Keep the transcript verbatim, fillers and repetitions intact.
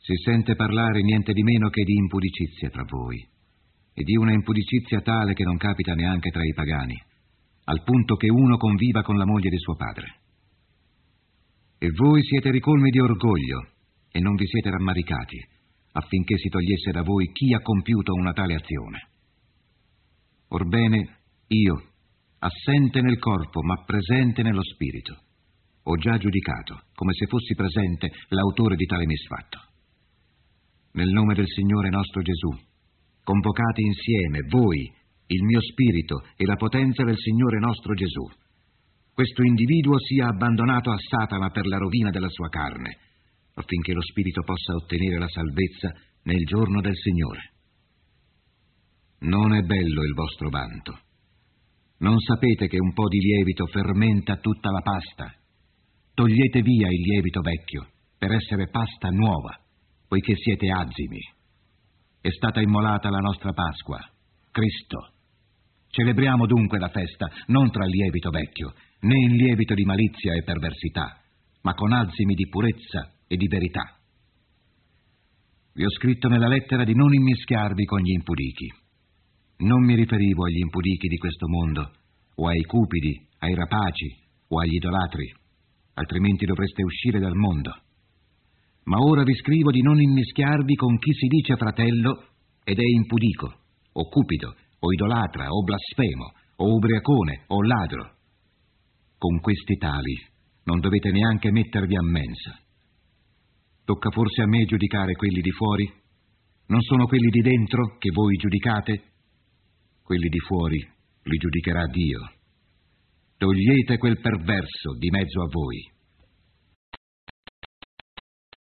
Si sente parlare niente di meno che di impudicizia tra voi, e di una impudicizia tale che non capita neanche tra i pagani, al punto che uno conviva con la moglie di suo padre. E voi siete ricolmi di orgoglio e non vi siete rammaricati, affinché si togliesse da voi chi ha compiuto una tale azione. Orbene, io, assente nel corpo ma presente nello spirito, ho già giudicato, come se fossi presente, l'autore di tale misfatto. Nel nome del Signore nostro Gesù, convocati insieme, voi, il mio spirito e la potenza del Signore nostro Gesù, questo individuo sia abbandonato a Satana per la rovina della sua carne, affinché lo spirito possa ottenere la salvezza nel giorno del Signore. Non è bello il vostro vanto. Non sapete che un po' di lievito fermenta tutta la pasta? Togliete via il lievito vecchio per essere pasta nuova, poiché siete azimi. È stata immolata la nostra Pasqua, Cristo. Celebriamo dunque la festa non tra lievito vecchio, né in lievito di malizia e perversità, ma con azimi di purezza e di verità. Vi ho scritto nella lettera di non immischiarvi con gli impudichi. Non mi riferivo agli impudichi di questo mondo, o ai cupidi, ai rapaci, o agli idolatri, altrimenti dovreste uscire dal mondo. Ma ora vi scrivo di non immischiarvi con chi si dice fratello ed è impudico, o cupido, o idolatra, o blasfemo, o ubriacone, o ladro. Con questi tali non dovete neanche mettervi a mensa. Tocca forse a me giudicare quelli di fuori? Non sono quelli di dentro che voi giudicate? Quelli di fuori li giudicherà Dio. Togliete quel perverso di mezzo a voi.